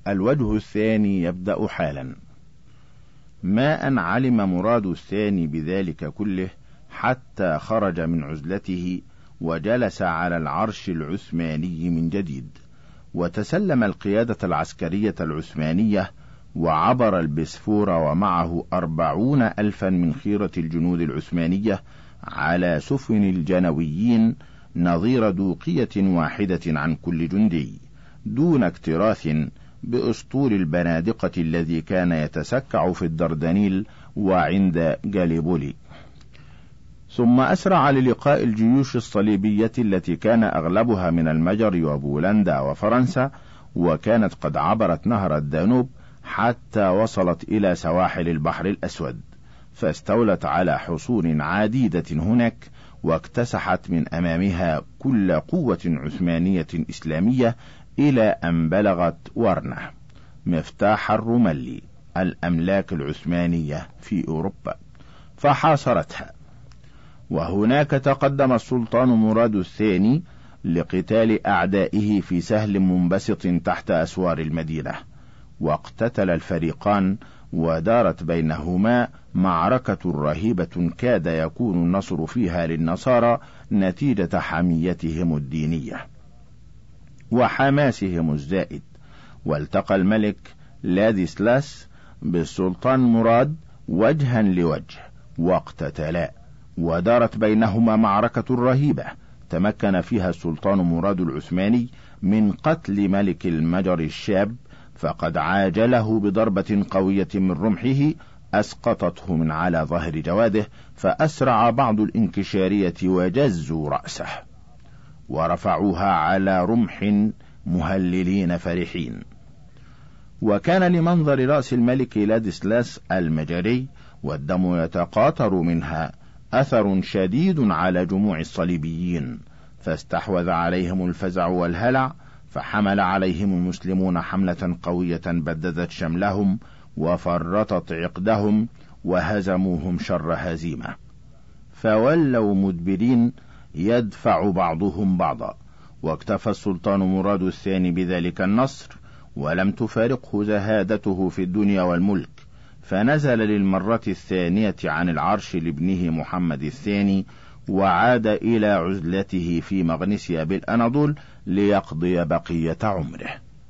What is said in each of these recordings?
الوجه الثاني يبدأ حالا. ما أن علم مراد الثاني بذلك كله حتى خرج من عزلته وجلس على العرش العثماني من جديد، وتسلم القيادة العسكرية العثمانية، وعبر البسفور ومعه 40,000 من خيرة الجنود العثمانية على سفن الجنويين نظير دوقية واحدة عن كل جندي، دون اكتراث بأسطول البنادقة الذي كان يتسكع في الدردنيل وعند جاليبولي. ثم أسرع للقاء الجيوش الصليبية التي كان أغلبها من المجر وبولندا وفرنسا، وكانت قد عبرت نهر الدانوب حتى وصلت إلى سواحل البحر الأسود، فاستولت على حصون عديدة هناك، واكتسحت من أمامها كل قوة عثمانية إسلامية إلى أن بلغت ورنة مفتاح الرملي الأملاك العثمانية في أوروبا، فحاصرتها. وهناك تقدم السلطان مراد الثاني لقتال أعدائه في سهل منبسط تحت أسوار المدينة، واقتتل الفريقان، ودارت بينهما معركة رهيبة كاد يكون النصر فيها للنصارى نتيجة حميتهم الدينية وحماسهم الزائد. والتقى الملك لاديسلاس بالسلطان مراد وجها لوجه، واقتتلا، ودارت بينهما معركة رهيبة تمكن فيها السلطان مراد العثماني من قتل ملك المجر الشاب، فقد عاجله بضربة قوية من رمحه أسقطته من على ظهر جواده، فأسرع بعض الإنكشارية وجزوا رأسه ورفعوها على رمح مهللين فرحين. وكان لمنظر رأس الملك لاديسلاس المجري والدم يتقاطر منها أثر شديد على جموع الصليبيين، فاستحوذ عليهم الفزع والهلع، فحمل عليهم المسلمون حملة قوية بددت شملهم وفرطت عقدهم وهزموهم شر هزيمة، فولوا مدبرين يدفع بعضهم بعضا. واكتفى السلطان مراد الثاني بذلك النصر، ولم تفارقه زهادته في الدنيا والملك، فنزل للمرة الثانية عن العرش لابنه محمد الثاني، وعاد إلى عزلته في مغنيسيا بالأناضول ليقضي بقية عمره.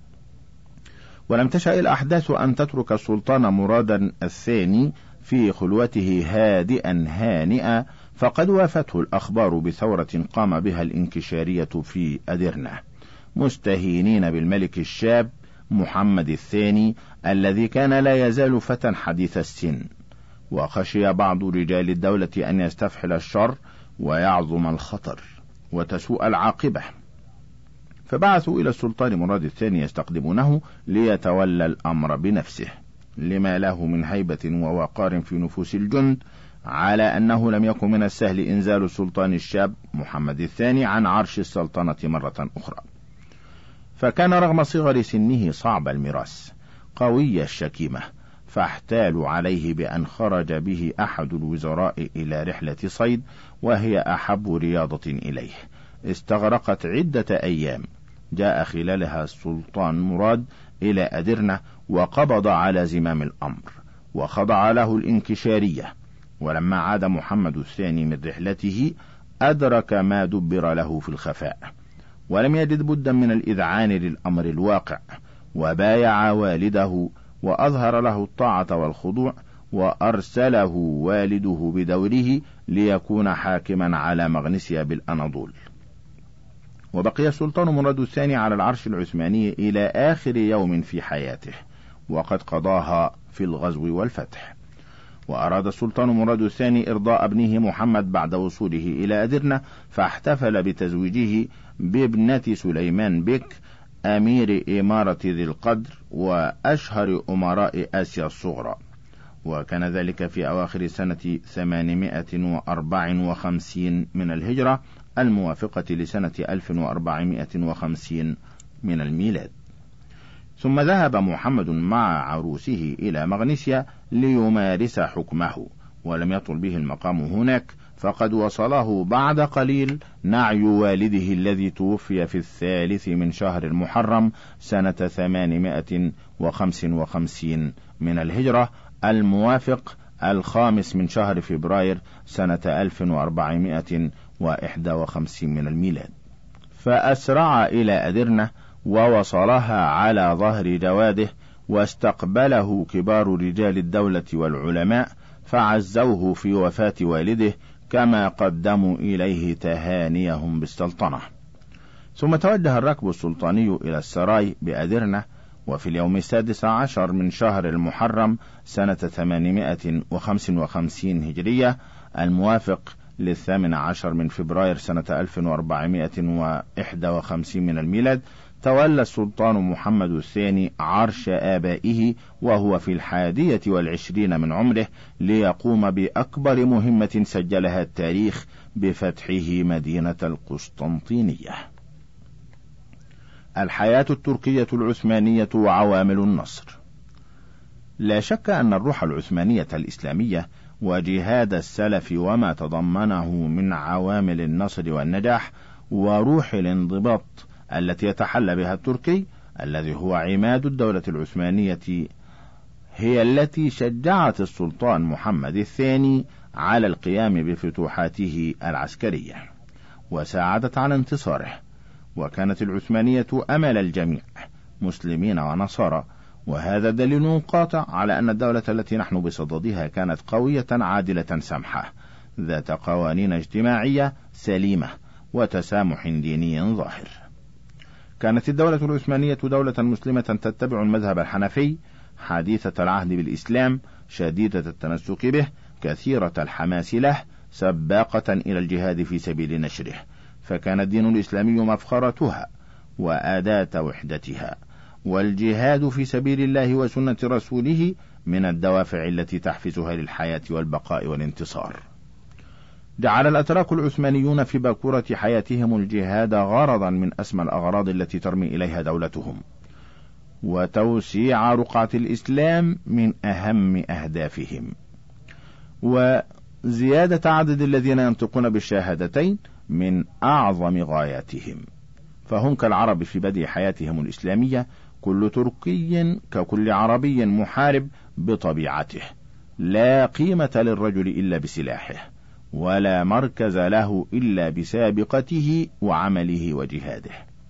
ولم تشأ الأحداث أن تترك السلطان مرادا الثاني في خلوته هادئا هانئا، فقد وافته الأخبار بثورة قام بها الإنكشارية في أدرنة، مستهينين بالملك الشاب محمد الثاني الذي كان لا يزال فتى حديث السن. وخشي بعض رجال الدولة أن يستفحل الشر ويعظم الخطر وتسوء العاقبة، فبعثوا إلى السلطان مراد الثاني يستقدمونه ليتولى الأمر بنفسه، لما له من هيبة ووقار في نفوس الجند، على أنه لم يكن من السهل إنزال السلطان الشاب محمد الثاني عن عرش السلطنة مرة أخرى. فكان رغم صغر سنه صعب المراس قوي الشكيمة، فاحتالوا عليه بأن خرج به أحد الوزراء إلى رحلة صيد، وهي أحب رياضة إليه، استغرقت عدة أيام. جاء خلالها السلطان مراد إلى أدرنة وقبض على زمام الأمر، وخضع له الإنكشارية. ولما عاد محمد الثاني من رحلته أدرك ما دبر له في الخفاء، ولم يجد بدا من الإذعان للأمر الواقع، وبايع والده وأظهر له الطاعة والخضوع، وأرسله والده بدوره ليكون حاكما على مغنيسيا بالأناضول. وبقي السلطان مراد الثاني على العرش العثماني إلى آخر يوم في حياته، وقد قضاها في الغزو والفتح. وأراد السلطان مراد الثاني إرضاء ابنه محمد بعد وصوله إلى أدرنة، فاحتفل بتزويجه بابنة سليمان بك أمير إمارة ذي القدر وأشهر أمراء آسيا الصغرى، وكان ذلك في أواخر سنة 854 من الهجرة، الموافقة لسنة 1450 من الميلاد. ثم ذهب محمد مع عروسه إلى مغنيسيا ليمارس حكمه، ولم يطل به المقام هناك، فقد وصله بعد قليل نعي والده الذي توفي في 3 من شهر المحرم سنة 855 من الهجرة، الموافق 5 من شهر فبراير سنة 1451 من الميلاد. فأسرع إلى أدرنة ووصلها على ظهر جواده، واستقبله كبار رجال الدولة والعلماء فعزوه في وفاة والده، كما قدموا إليه تهانيهم بالسلطنة. ثم توجه الركب السلطاني إلى السراي بأدرنة، وفي اليوم 16 من شهر المحرم سنة 855 هجرية، الموافق 18 من فبراير سنة 1451 من الميلاد، تولى السلطان محمد الثاني عرش آبائه وهو في 21 من عمره، ليقوم بأكبر مهمة سجلها التاريخ بفتحه مدينة القسطنطينية. الحياة التركية العثمانية وعوامل النصر. لا شك أن الروح العثمانية الإسلامية وجهاد السلف وما تضمنه من عوامل النصر والنجاح وروح الانضباط التي يتحلى بها التركي الذي هو عماد الدولة العثمانية هي التي شجعت السلطان محمد الثاني على القيام بفتوحاته العسكرية وساعدت على انتصاره. وكانت العثمانية أمل الجميع مسلمين ونصارى، وهذا دليل قاطع على أن الدولة التي نحن بصددها كانت قوية عادلة سمحة ذات قوانين اجتماعية سليمة وتسامح ديني ظاهر. كانت الدولة العثمانية دولة مسلمة تتبع المذهب الحنفي، حديثة العهد بالإسلام، شديدة التمسك به، كثيرة الحماس له، سباقة إلى الجهاد في سبيل نشره، فكان الدين الإسلامي مفخرتها وأداة وحدتها، والجهاد في سبيل الله وسنة رسوله من الدوافع التي تحفزها للحياة والبقاء والانتصار. جعل الأتراك العثمانيون في باكورة حياتهم الجهاد غرضا من أسمى الأغراض التي ترمي إليها دولتهم، وتوسيع رقعة الإسلام من أهم أهدافهم، وزيادة عدد الذين ينطقون بالشهادتين من أعظم غاياتهم. فهم كالعرب في بدء حياتهم الإسلامية، كل تركي ككل عربي محارب بطبيعته، لا قيمة للرجل إلا بسلاحه، ولا مركز له إلا بسابقته وعمله وجهاده.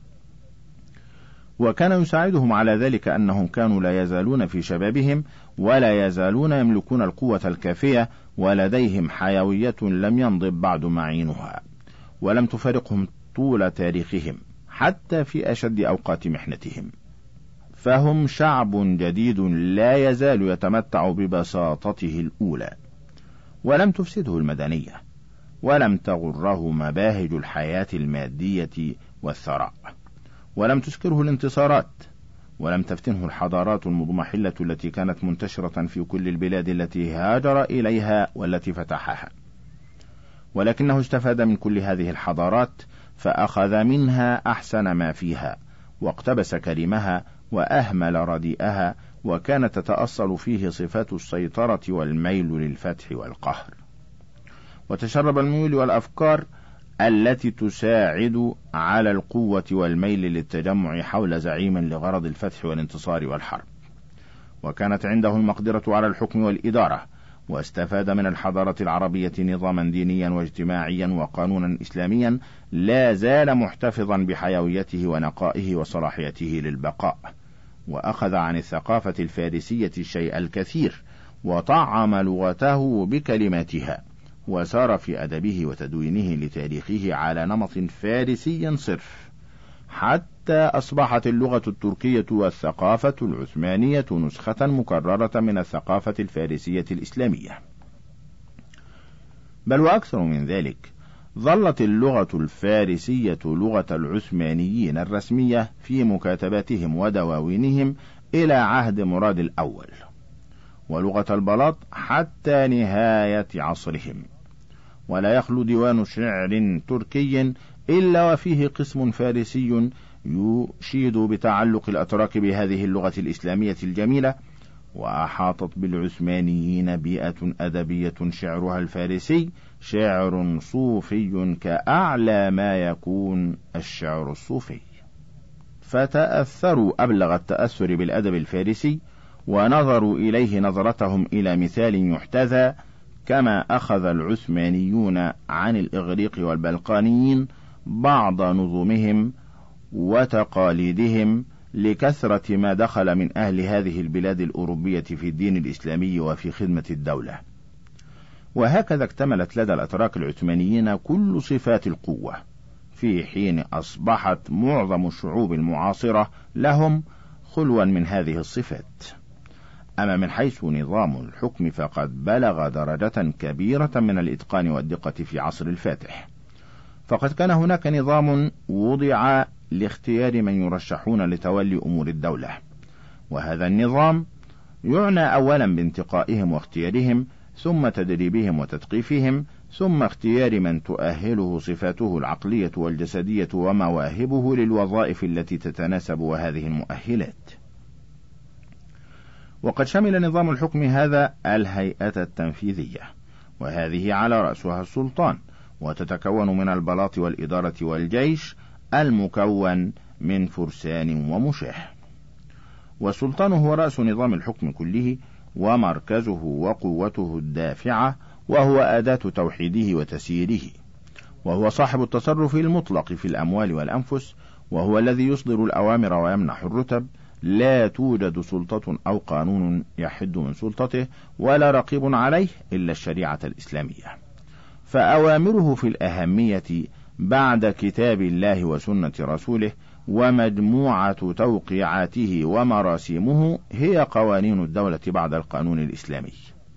وكان يساعدهم على ذلك أنهم كانوا لا يزالون في شبابهم، ولا يزالون يملكون القوة الكافية، ولديهم حيوية لم ينضب بعد معينها، ولم تفارقهم طول تاريخهم حتى في أشد أوقات محنتهم. فهم شعب جديد لا يزال يتمتع ببساطته الأولى، ولم تفسده المدنية، ولم تغره مباهج الحياة المادية والثراء، ولم تسكره الانتصارات، ولم تفتنه الحضارات المضمحلة التي كانت منتشرة في كل البلاد التي هاجر إليها والتي فتحها، ولكنه استفاد من كل هذه الحضارات فأخذ منها أحسن ما فيها، واقتبس كريمها وأهمل رديئها، وكانت تتأصل فيه صفات السيطرة والميل للفتح والقهر، وتشرب الميول والأفكار التي تساعد على القوة والميل للتجمع حول زعيم لغرض الفتح والانتصار والحرب. وكانت عنده المقدرة على الحكم والإدارة، واستفاد من الحضارة العربية نظاما دينيا واجتماعيا وقانونا إسلاميا لا زال محتفظا بحيويته ونقائه وصلاحيته للبقاء، وأخذ عن الثقافة الفارسية الشيء الكثير، وطعم لغته بكلماتها، وسار في أدبه وتدوينه لتاريخه على نمط فارسي صرف، حتى أصبحت اللغة التركية والثقافة العثمانية نسخة مكررة من الثقافة الفارسية الإسلامية. بل وأكثر من ذلك، ظلت اللغة الفارسية لغة العثمانيين الرسمية في مكاتباتهم ودواوينهم إلى عهد مراد الأول، ولغة البلاط حتى نهاية عصرهم. ولا يخلو ديوان شعر تركي إلا وفيه قسم فارسي يشيد بتعلق الأتراك بهذه اللغة الإسلامية الجميلة، وأحاطت بالعثمانيين بيئة أدبية شعرها الفارسي شعر صوفي كأعلى ما يكون الشعر الصوفي، فتأثروا أبلغ التأثر بالأدب الفارسي، ونظروا إليه نظرتهم إلى مثال يحتذى، كما أخذ العثمانيون عن الإغريق والبلقانيين بعض نظمهم وتقاليدهم لكثرة ما دخل من أهل هذه البلاد الأوروبية في الدين الإسلامي وفي خدمة الدولة. وهكذا اكتملت لدى الأتراك العثمانيين كل صفات القوة، في حين أصبحت معظم الشعوب المعاصرة لهم خلوا من هذه الصفات. أما من حيث نظام الحكم فقد بلغ درجة كبيرة من الإتقان والدقة في عصر الفاتح، فقد كان هناك نظام وضع لاختيار من يرشحون لتولي أمور الدولة، وهذا النظام يعنى أولا بانتقائهم واختيارهم، ثم تدريبهم وتثقيفهم، ثم اختيار من تؤهله صفاته العقلية والجسدية ومواهبه للوظائف التي تتناسب وهذه المؤهلات. وقد شمل نظام الحكم هذا الهيئة التنفيذية، وهذه على رأسها السلطان، وتتكون من البلاط والإدارة والجيش المكون من فرسان ومشاة. والسلطان هو رأس نظام الحكم كله ومركزه وقوته الدافعة، وهو أداة توحيده وتسييره، وهو صاحب التصرف المطلق في الأموال والأنفس، وهو الذي يصدر الأوامر ويمنح الرتب. لا توجد سلطة أو قانون يحد من سلطته ولا رقيب عليه إلا الشريعة الإسلامية، فأوامره في الأهمية بعد كتاب الله وسنة رسوله ومجموعة توقيعاته ومراسيمه هي قوانين الدولة بعد القانون الإسلامي.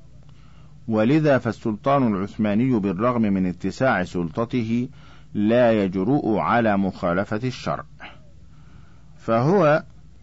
ولذا فالسلطان العثماني بالرغم من اتساع سلطته لا يجرؤ على مخالفة الشرع، فهو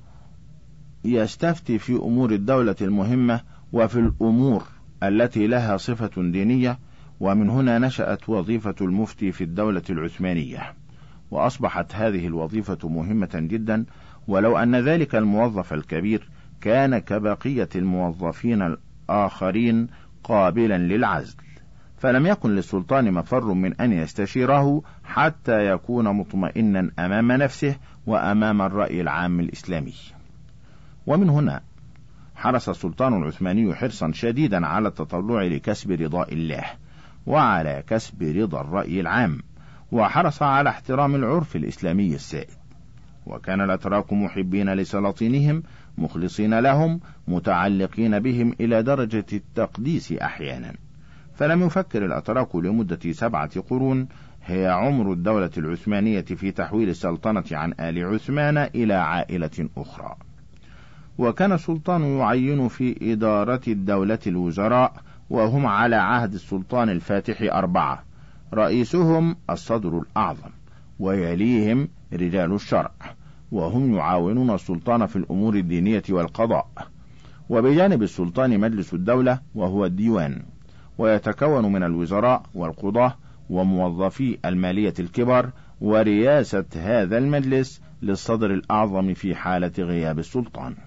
يستفتي في أمور الدولة المهمة وفي الأمور التي لها صفة دينية، ومن هنا نشأت وظيفة المفتي في الدولة العثمانية، وأصبحت هذه الوظيفة مهمة جدا، ولو أن ذلك الموظف الكبير كان كبقية الموظفين الآخرين قابلا للعزل، فلم يكن للسلطان مفر من أن يستشيره حتى يكون مطمئنا أمام نفسه وأمام الرأي العام الإسلامي. ومن هنا حرص السلطان العثماني حرصا شديدا على التطلع لكسب رضاء الله وعلى كسب رضا الرأي العام، وحرص على احترام العرف الإسلامي السائد. وكان الأتراك محبين لسلاطينهم، مخلصين لهم، متعلقين بهم إلى درجة التقديس أحيانا، فلم يفكر الأتراك لمدة 7 قرون هي عمر الدولة العثمانية في تحويل السلطنة عن آل عثمان إلى عائلة أخرى. وكان السلطان يعين في إدارة الدولة الوزراء، وهم على عهد السلطان الفاتح 4، رئيسهم الصدر الأعظم، ويليهم رجال الشرع، وهم يعاونون السلطان في الأمور الدينية والقضاء. وبجانب السلطان مجلس الدولة وهو الديوان، ويتكون من الوزراء والقضاة وموظفي المالية الكبار، ورئاسة هذا المجلس للصدر الأعظم في حالة غياب السلطان.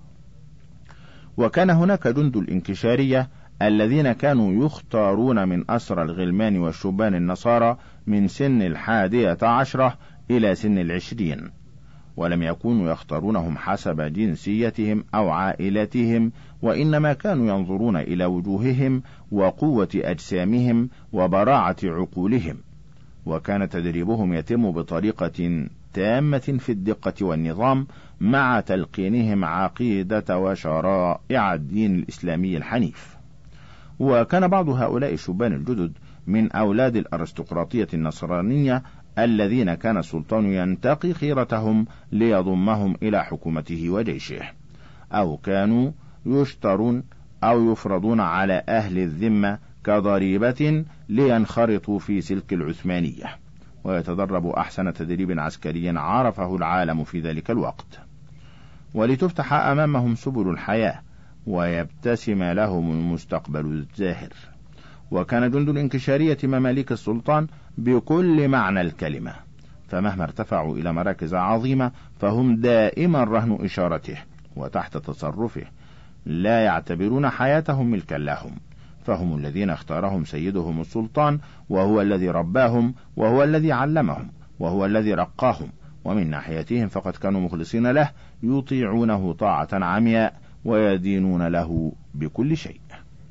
وكان هناك جند الإنكشارية الذين كانوا يختارون من أسرى الغلمان والشبان النصارى من سن 11 إلى سن 20، ولم يكونوا يختارونهم حسب جنسيتهم أو عائلتهم، وإنما كانوا ينظرون إلى وجوههم وقوة أجسامهم وبراعة عقولهم. وكان تدريبهم يتم بطريقة تامة في الدقة والنظام، مع تلقينهم عقيدة وشرائع الدين الإسلامي الحنيف. وكان بعض هؤلاء الشبان الجدد من أولاد الأرستقراطية النصرانية الذين كان السلطان ينتقي خيرتهم ليضمهم إلى حكومته وجيشه، أو كانوا يشترون أو يفرضون على أهل الذمة كضريبة لينخرطوا في سلك العثمانية، ويتدربوا أحسن تدريب عسكري عرفه العالم في ذلك الوقت، ولتفتح أمامهم سبل الحياة ويبتسم لهم المستقبل الزاهر. وكان جند الإنكشارية مماليك السلطان بكل معنى الكلمة، فمهما ارتفعوا إلى مراكز عظيمة فهم دائما رهن إشارته وتحت تصرفه، لا يعتبرون حياتهم ملكا لهم، فهم الذين اختارهم سيدهم السلطان، وهو الذي رباهم، وهو الذي علمهم، وهو الذي رقاهم، ومن ناحيتهم فقد كانوا مخلصين له، يطيعونه طاعة عمياء ويدينون له بكل شيء.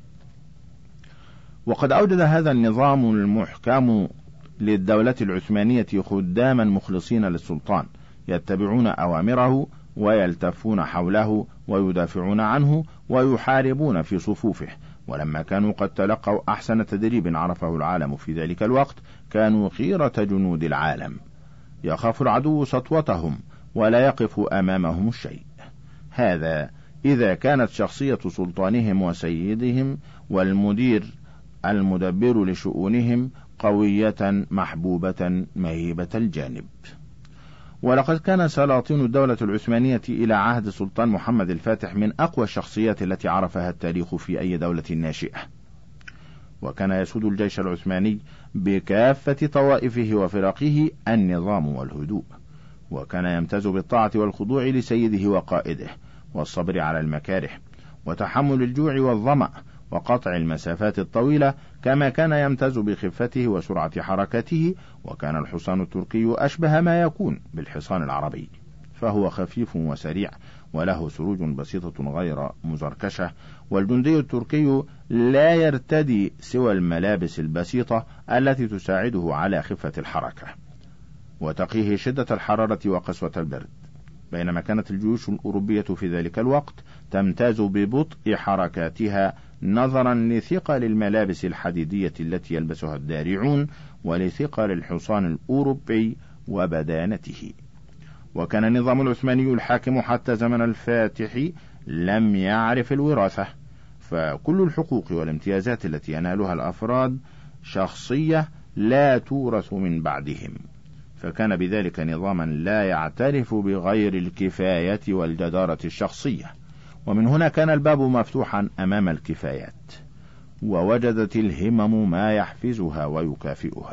وقد أوجد هذا النظام المحكم للدولة العثمانية خداما مخلصين للسلطان، يتبعون أوامره ويلتفون حوله ويدافعون عنه ويحاربون في صفوفه. ولما كانوا قد تلقوا أحسن تدريب عرفه العالم في ذلك الوقت، كانوا خيرة جنود العالم، يخاف العدو سطوتهم ولا يقف أمامهم الشيء. هذا إذا كانت شخصية سلطانهم وسيدهم والمدير المدبر لشؤونهم قوية محبوبة مهيبة الجانب. ولقد كان سلاطين الدولة العثمانية إلى عهد السلطان محمد الفاتح من أقوى الشخصيات التي عرفها التاريخ في أي دولة ناشئة، وكان يسود الجيش العثماني بكافة طوائفه وفرقه النظام والهدوء، وكان يمتاز بالطاعة والخضوع لسيده وقائده، والصبر على المكاره، وتحمل الجوع والظمأ، وقطع المسافات الطويلة، كما كان يمتاز بخفته وسرعة حركته. وكان الحصان التركي أشبه ما يكون بالحصان العربي، فهو خفيف وسريع وله سروج بسيطة غير مزركشة، والجندي التركي لا يرتدي سوى الملابس البسيطة التي تساعده على خفة الحركة وتقيه شدة الحرارة وقسوة البرد، بينما كانت الجيوش الأوروبية في ذلك الوقت تمتاز ببطء حركاتها نظرا لثقل الملابس الحديدية التي يلبسها الدارعون ولثقل الحصان الأوروبي وبدانته. وكان النظام العثماني الحاكم حتى زمن الفاتح لم يعرف الوراثة، فكل الحقوق والامتيازات التي ينالها الأفراد شخصية لا تورث من بعدهم، فكان بذلك نظاما لا يعترف بغير الكفاية والجدارة الشخصية. ومن هنا كان الباب مفتوحا أمام الكفايات، ووجدت الهمم ما يحفزها ويكافئها.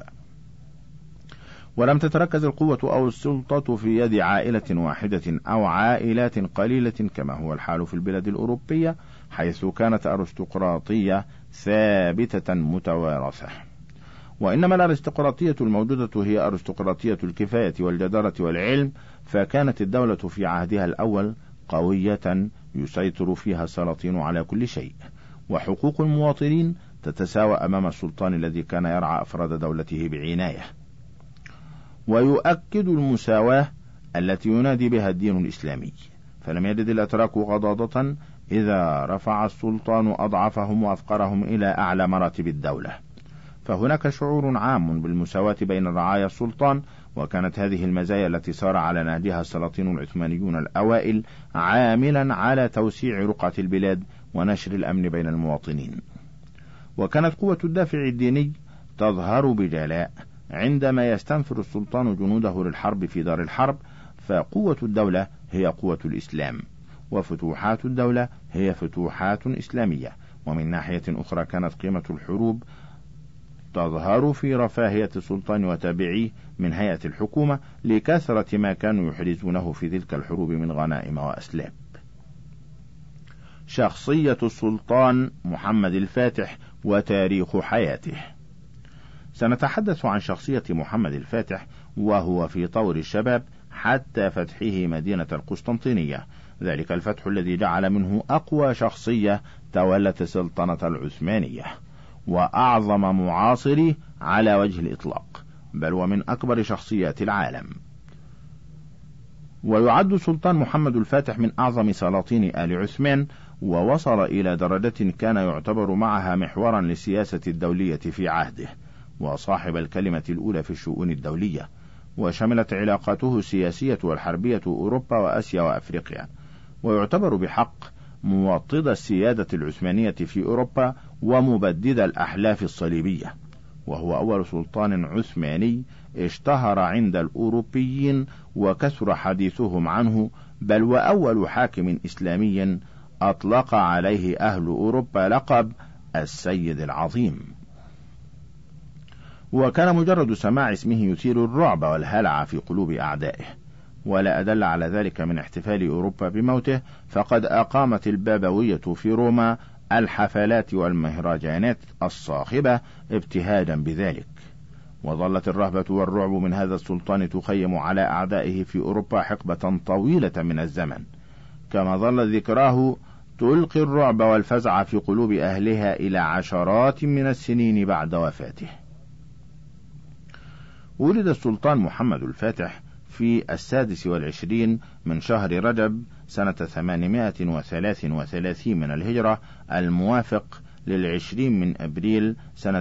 ولم تتركز القوة أو السلطة في يد عائلة واحدة أو عائلات قليلة كما هو الحال في البلاد الأوروبية، حيث كانت أرستقراطية ثابتة متوارثة، وإنما الأرستقراطية الموجودة هي أرستقراطية الكفاية والجدارة والعلم. فكانت الدولة في عهدها الأول قوية يسيطر فيها السلاطين على كل شيء، وحقوق المواطنين تتساوى أمام السلطان الذي كان يرعى أفراد دولته بعناية. ويؤكد المساواة التي ينادي بها الدين الإسلامي، فلم يجد الأتراك غضاضة إذا رفع السلطان أضعفهم وأفقرهم إلى أعلى مراتب الدولة، فهناك شعور عام بالمساواة بين رعايا السلطان. وكانت هذه المزايا التي سار على نهجها السلاطين العثمانيون الأوائل عاملا على توسيع رقعة البلاد ونشر الأمن بين المواطنين. وكانت قوة الدافع الديني تظهر بجلاء عندما يستنفر السلطان جنوده للحرب في دار الحرب، فقوة الدولة هي قوة الإسلام، وفتوحات الدولة هي فتوحات إسلامية. ومن ناحية أخرى كانت قيمة الحروب تظهر في رفاهية السلطان وتابعيه من هيئة الحكومة لكثرة ما كانوا يحرزونه في تلك الحروب من غنائم وأسلاب. شخصية السلطان محمد الفاتح وتاريخ حياته. سنتحدث عن شخصية محمد الفاتح وهو في طور الشباب حتى فتحه مدينة القسطنطينية، ذلك الفتح الذي جعل منه أقوى شخصية تولت السلطنة العثمانية وأعظم معاصره على وجه الإطلاق، بل ومن أكبر شخصيات العالم. ويعد السلطان محمد الفاتح من أعظم سلاطين آل عثمان، ووصل إلى درجة كان يعتبر معها محورا للسياسة الدولية في عهده، وصاحب الكلمة الأولى في الشؤون الدولية، وشملت علاقاته السياسية والحربية أوروبا وآسيا وأفريقيا، ويعتبر بحق موطد السيادة العثمانية في أوروبا ومبدد الأحلاف الصليبية، وهو أول سلطان عثماني اشتهر عند الأوروبيين وكثر حديثهم عنه، بل وأول حاكم إسلامي أطلق عليه أهل أوروبا لقب السيد العظيم. وكان مجرد سماع اسمه يثير الرعب والهلع في قلوب أعدائه، ولا أدل على ذلك من احتفال أوروبا بموته، فقد أقامت البابوية في روما الحفلات والمهرجانات الصاخبة ابتهاجا بذلك. وظلت الرهبة والرعب من هذا السلطان تخيم على أعدائه في أوروبا حقبة طويلة من الزمن، كما ظل ذكراه تلقي الرعب والفزع في قلوب أهلها إلى عشرات من السنين بعد وفاته. ولد السلطان محمد الفاتح في 26 من شهر رجب سنة 833 من الهجرة، الموافق 20 من أبريل سنة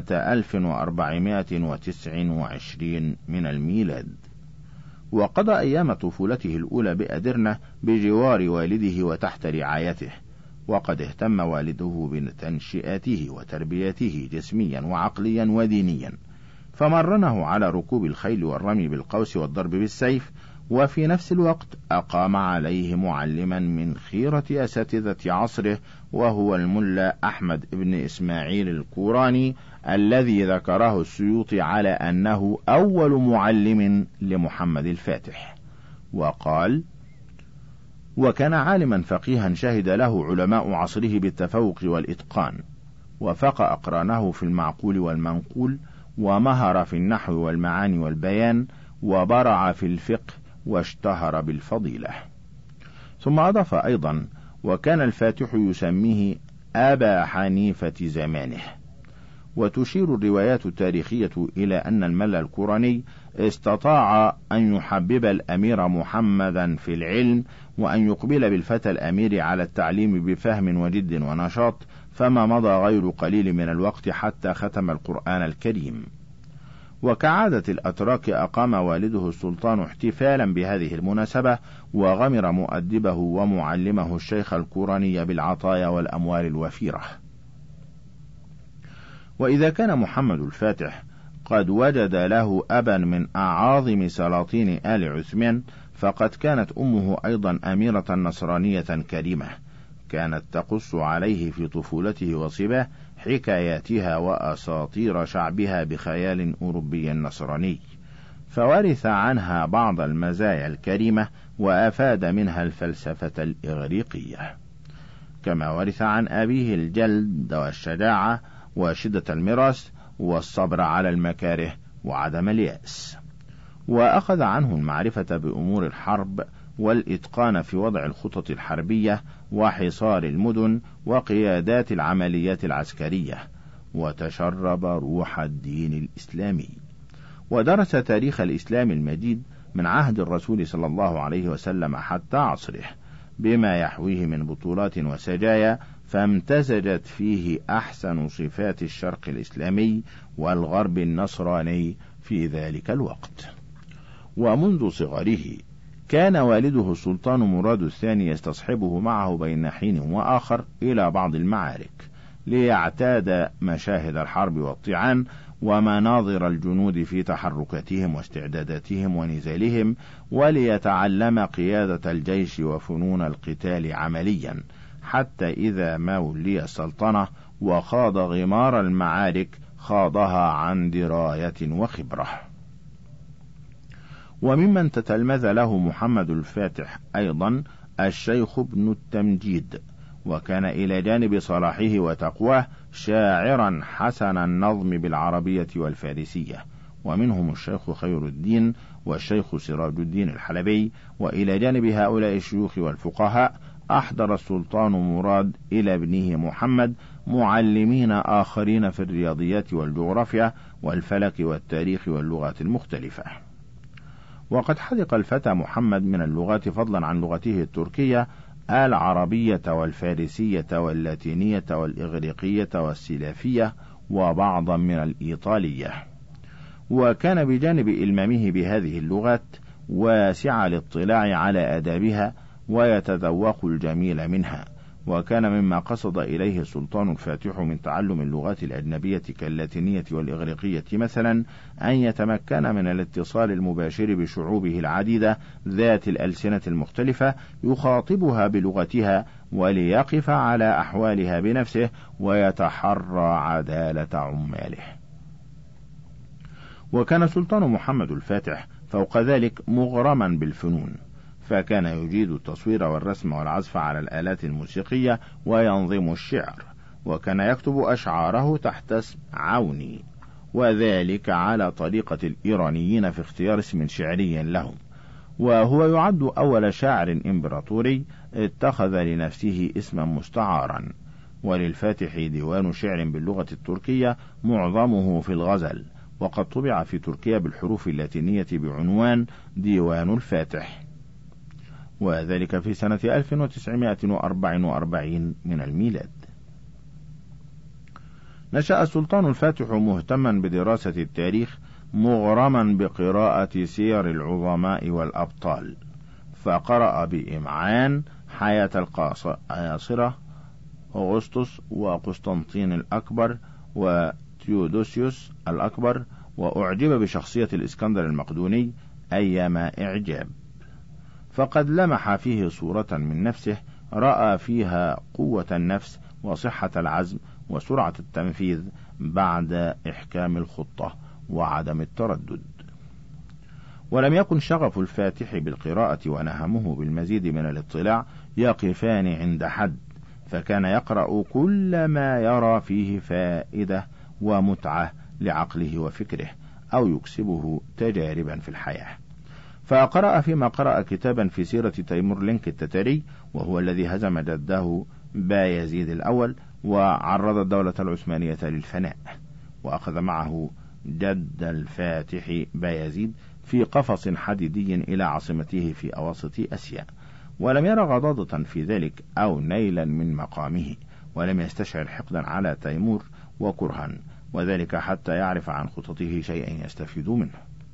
1429 من الميلاد. وقضى أيام طفولته الأولى بأدرنة بجوار والده وتحت رعايته، وقد اهتم والده بتنشئته وتربيته جسميا وعقليا ودينيا، فمرنه على ركوب الخيل والرمي بالقوس والضرب بالسيف، وفي نفس الوقت أقام عليه معلما من خيرة أساتذة عصره، وهو الملا أحمد بن إسماعيل الكوراني، الذي ذكره السيوطي على أنه أول معلم لمحمد الفاتح. وقال: وكان عالما فقيها شهد له علماء عصره بالتفوق والإتقان، وفق أقرانه في المعقول والمنقول، ومهر في النحو والمعاني والبيان، وبرع في الفقه، واشتهر بالفضيلة. ثم أضاف أيضا: وكان الفاتح يسميه أبا حنيفة زمانه. وتشير الروايات التاريخية إلى أن الملا الكوراني استطاع أن يحبب الأمير محمدا في العلم، وأن يقبل بالفتى الأمير على التعليم بفهم وجد ونشاط، فما مضى غير قليل من الوقت حتى ختم القرآن الكريم. وكعادة الأتراك أقام والده السلطان احتفالا بهذه المناسبة، وغمر مؤدبه ومعلمه الشيخ الكوراني بالعطايا والأموال الوفيرة. وإذا كان محمد الفاتح قد وجد له أبا من أعاظم سلاطين آل عثمان، فقد كانت أمه أيضا أميرة نصرانية كريمة، كانت تقص عليه في طفولته وصباه حكاياتها وأساطير شعبها بخيال أوروبي نصراني، فورث عنها بعض المزايا الكريمة، وأفاد منها الفلسفة الإغريقية، كما ورث عن أبيه الجلد والشجاعة وشدة المراس والصبر على المكاره وعدم اليأس. وأخذ عنه المعرفة بأمور الحرب والإتقان في وضع الخطط الحربية وحصار المدن وقيادات العمليات العسكرية، وتشرب روح الدين الإسلامي، ودرس تاريخ الإسلام المجيد من عهد الرسول صلى الله عليه وسلم حتى عصره، بما يحويه من بطولات وسجايا، فامتزجت فيه أحسن صفات الشرق الإسلامي والغرب النصراني في ذلك الوقت. ومنذ صغره كان والده السلطان مراد الثاني يستصحبه معه بين حين وآخر إلى بعض المعارك، ليعتاد مشاهد الحرب والطعان ومناظر الجنود في تحركاتهم واستعداداتهم ونزالهم، وليتعلم قيادة الجيش وفنون القتال عمليا، حتى إذا ما ولي السلطنة وخاض غمار المعارك خاضها عن دراية وخبرة. وممن تتلمذ له محمد الفاتح أيضا الشيخ ابن التمجيد، وكان إلى جانب صلاحه وتقواه شاعرا حسن النظم بالعربية والفارسية، ومنهم الشيخ خير الدين والشيخ سراج الدين الحلبي. وإلى جانب هؤلاء الشيوخ والفقهاء أحضر السلطان مراد إلى ابنه محمد معلمين آخرين في الرياضيات والجغرافيا والفلك والتاريخ واللغات المختلفة. وقد حذق الفتى محمد من اللغات فضلا عن لغته التركية العربية والفارسية واللاتينية والإغريقية والسلافية وبعضا من الإيطالية. وكان بجانب إلمامه بهذه اللغات واسع الاطلاع على آدابها ويتذوق الجميل منها، وكان مما قصد إليه السلطان الفاتح من تعلم اللغات الأجنبية كاللاتينية والإغريقية مثلا أن يتمكن من الاتصال المباشر بشعوبه العديدة ذات الألسنة المختلفة يخاطبها بلغتها، وليقف على أحوالها بنفسه ويتحرى عدالة عماله. وكان السلطان محمد الفاتح فوق ذلك مغرما بالفنون، فكان يجيد التصوير والرسم والعزف على الآلات الموسيقية وينظم الشعر، وكان يكتب أشعاره تحت اسم عوني، وذلك على طريقة الإيرانيين في اختيار اسم شعري لهم، وهو يعد أول شاعر إمبراطوري اتخذ لنفسه اسما مستعارا. وللفاتح ديوان شعر باللغة التركية معظمه في الغزل، وقد طبع في تركيا بالحروف اللاتينية بعنوان ديوان الفاتح، وذلك في سنة 1944 من الميلاد. نشأ السلطان الفاتح مهتما بدراسة التاريخ، مغرما بقراءة سير العظماء والأبطال، فقرأ بإمعان حياة القياصرة أغسطس وقسطنطين الأكبر وتيودوسيوس الأكبر، وأعجب بشخصية الإسكندر المقدوني أيما إعجاب، فقد لمح فيه صورة من نفسه رأى فيها قوة النفس وصحة العزم وسرعة التنفيذ بعد إحكام الخطة وعدم التردد. ولم يكن شغف الفاتح بالقراءة ونهمه بالمزيد من الاطلاع يقفان عند حد، فكان يقرأ كل ما يرى فيه فائدة ومتعة لعقله وفكره، أو يكسبه تجاربا في الحياة. فقرأ فيما قرأ كتابا في سيرة تيمورلنك التتاري، وهو الذي هزم جده بايزيد الأول وعرض الدولة العثمانية للفناء، وأخذ معه جد الفاتح بايزيد في قفص حديدي إلى عاصمته في أواسط آسيا، ولم ير غضاضة في ذلك أو نيلا من مقامه، ولم يستشعر حقدا على تيمور وكرها، وذلك حتى يعرف عن خططه شيئا يستفيد منه.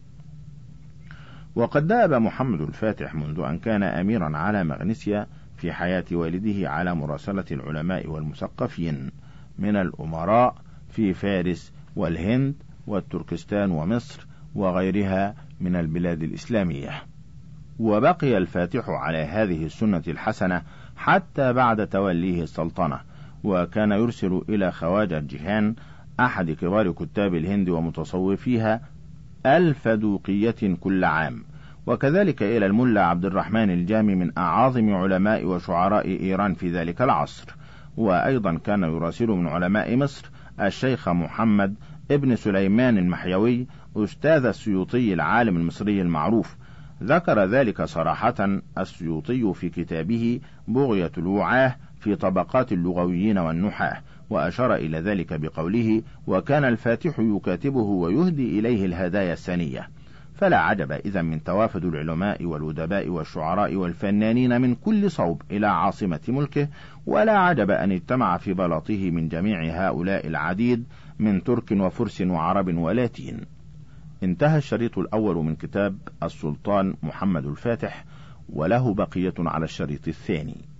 وقد دأب محمد الفاتح منذ أن كان أميرا على مغنيسيا في حياة والده على مراسلة العلماء والمثقفين من الأمراء في فارس والهند والتركستان ومصر وغيرها من البلاد الإسلامية. وبقي الفاتح على هذه السنة الحسنة حتى بعد توليه السلطنة، وكان يرسل إلى خواجة جيهان أحد كبار كتاب الهند ومتصوفيها 1000 دوقية كل عام، وكذلك إلى الملا عبد الرحمن الجامي من أعاظم علماء وشعراء إيران في ذلك العصر. وأيضا كان يراسل من علماء مصر الشيخ محمد ابن سليمان المحيوي أستاذ السيوطي العالم المصري المعروف. ذكر ذلك صراحة السيوطي في كتابه بغية الوعاه في طبقات اللغويين والنحاة، وأشار إلى ذلك بقوله: وكان الفاتح يكاتبه ويهدي إليه الهدايا السنية. فلا عجب إذا من توافد العلماء والأدباء والشعراء والفنانين من كل صوب إلى عاصمة ملكه، ولا عجب أن اجتمع في بلاطه من جميع هؤلاء العديد من ترك وفرس وعرب ولاتين. انتهى الشريط الأول من كتاب السلطان محمد الفاتح، وله بقية على الشريط الثاني.